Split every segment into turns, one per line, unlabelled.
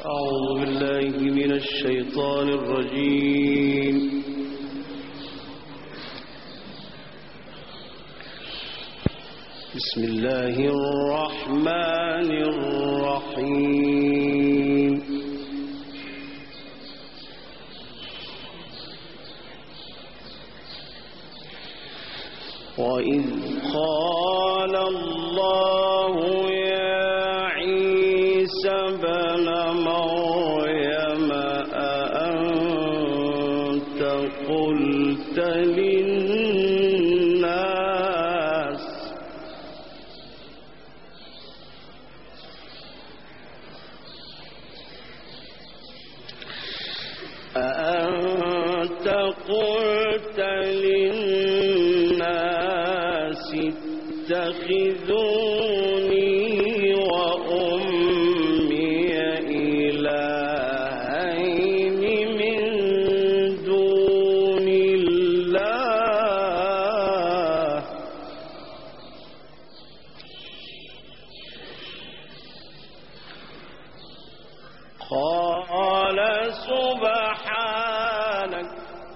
أعوذ بالله من الشيطان الرجيم. بسم الله الرحمن الرحيم. وإذ قال الله يا عيسى ابن مريم أأنت قلت للناس اتخذوني وأمي إلهين من دون الله قال سبحانك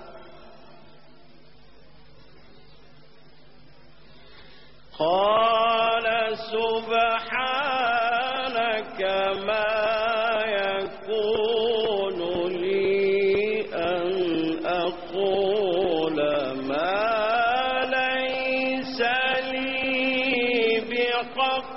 ما يكون لي أن أقول ما ليس لي بحق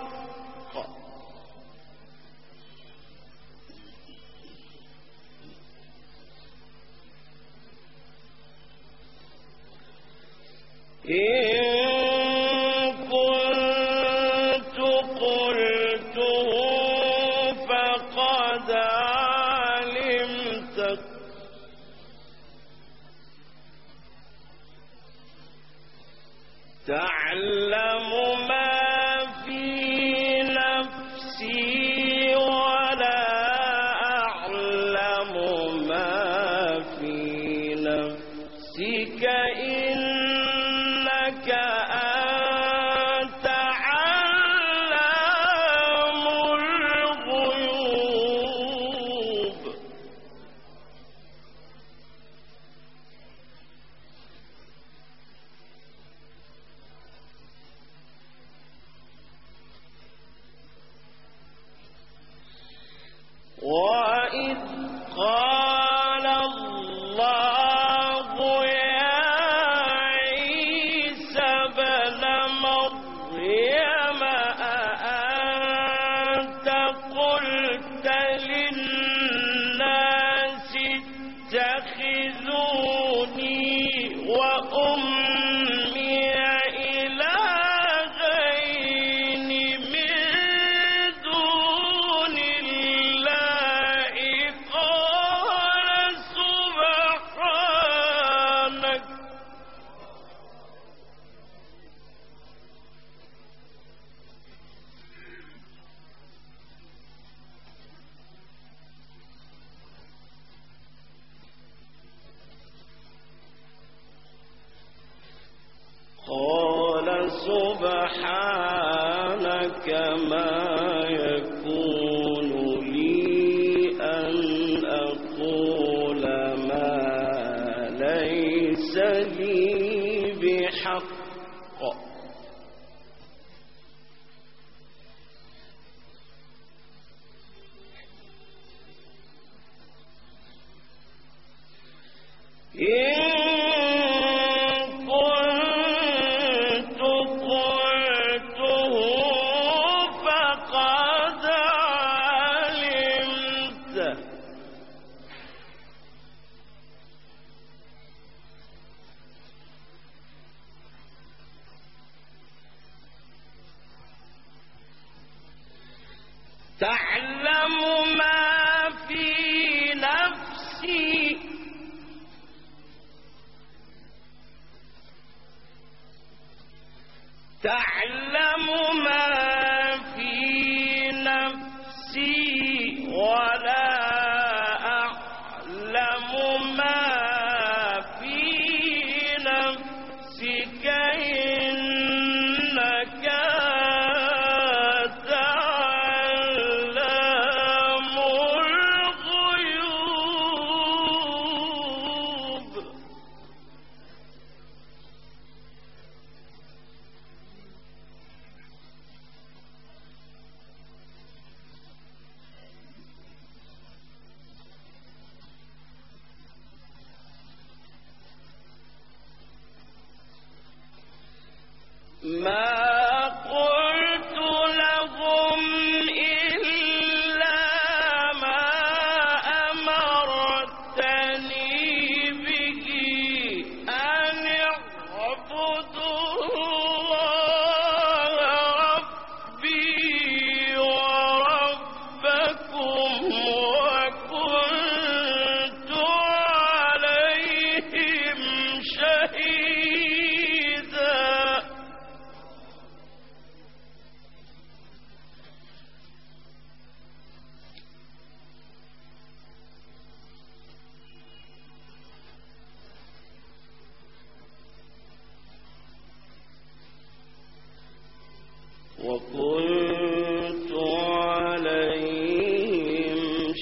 تعلم ما في نفسي ولا أعلم ما في نفسك إنك أنت علام الغيوب وإذ قال الله يا عيسى ابن مريم أأنت قلت للناس اتخذوني وأمي إلهين من دون الله قال سبحانك ما يكون لي أن أقول ما ليس لي بحق تعلم ما في نفسي تعلم ما في نفسي ولا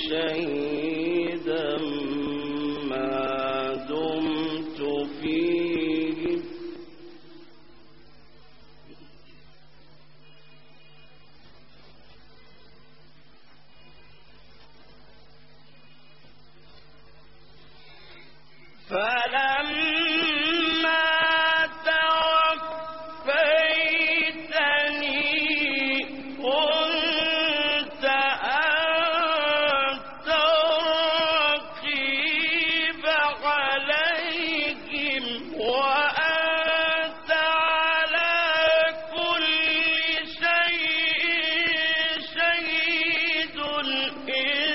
شهيدا ما دمت فيهم فلما توفيتني كنت أنت الرقيب عليهم وأنت على كل شيء شهيد إن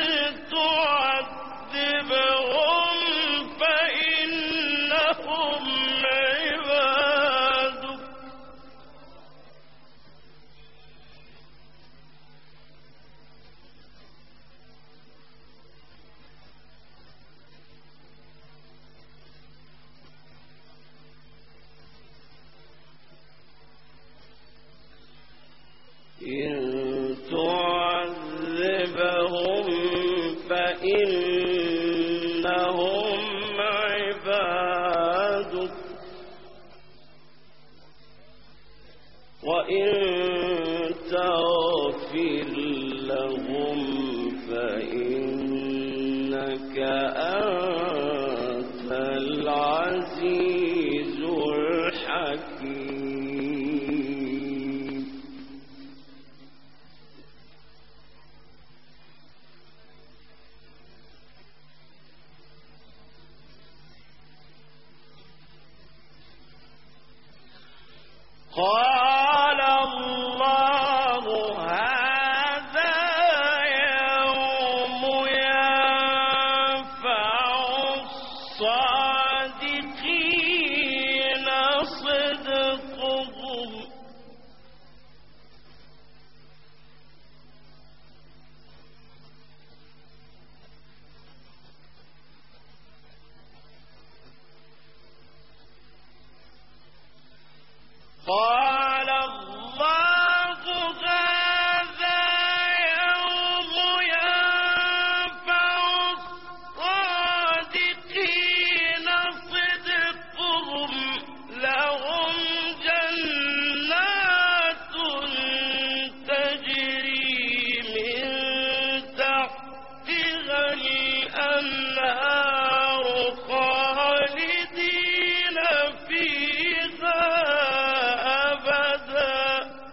تعذبهم فإنهم عبادك إن تعذبهم فإنهم عبادك وإن تغفر لهم فإنك أنت العزيز الحكيم قال الله هذا يوم ينفع الصادقين صدقهم قال الله هذا يوم ينفع الصادقين صدقهم لهم جنات تجري من تحتها الأنهار خالدين فيها أبدا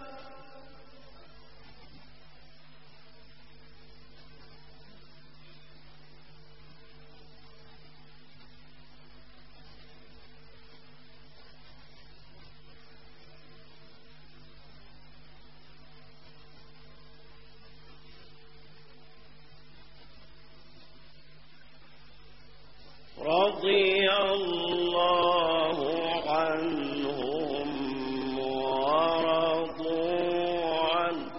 رضي الله عنهم ورضوا عنه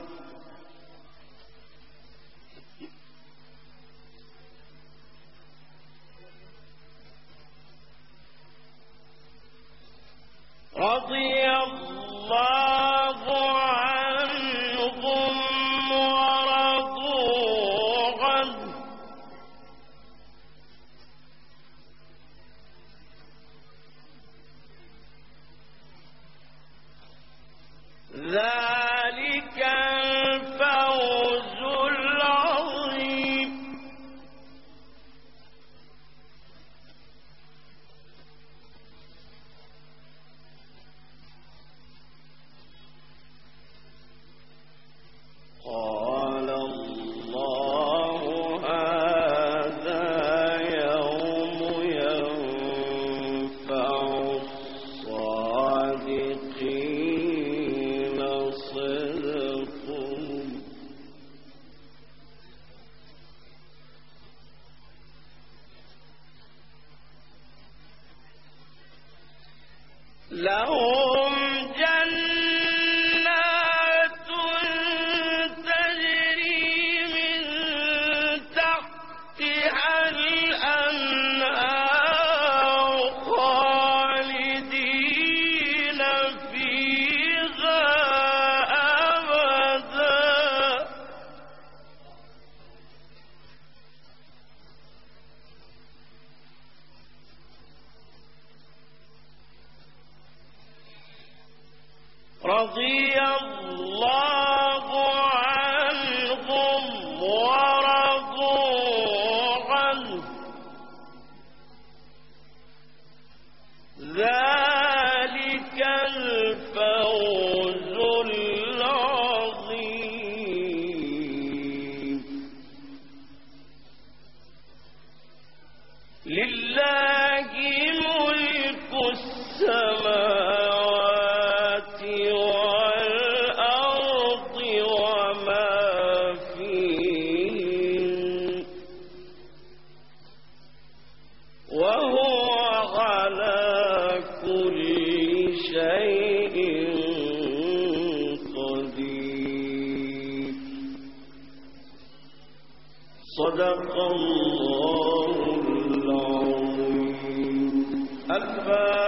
رضي الله عنهم ورضوا عنه ذلك الفوز العظيم قال الله هذا يوم ينفع الصادقين صدقهم لهم جنات تجري من تحتها الأنهار خالدين فيها أبدا رضي الله عنهم ورضوا عنه ذلك الفوز العظيم لله ملك السماوات والأرض وما فيهن وهو على كل شيء قدير صدق الله العظيم.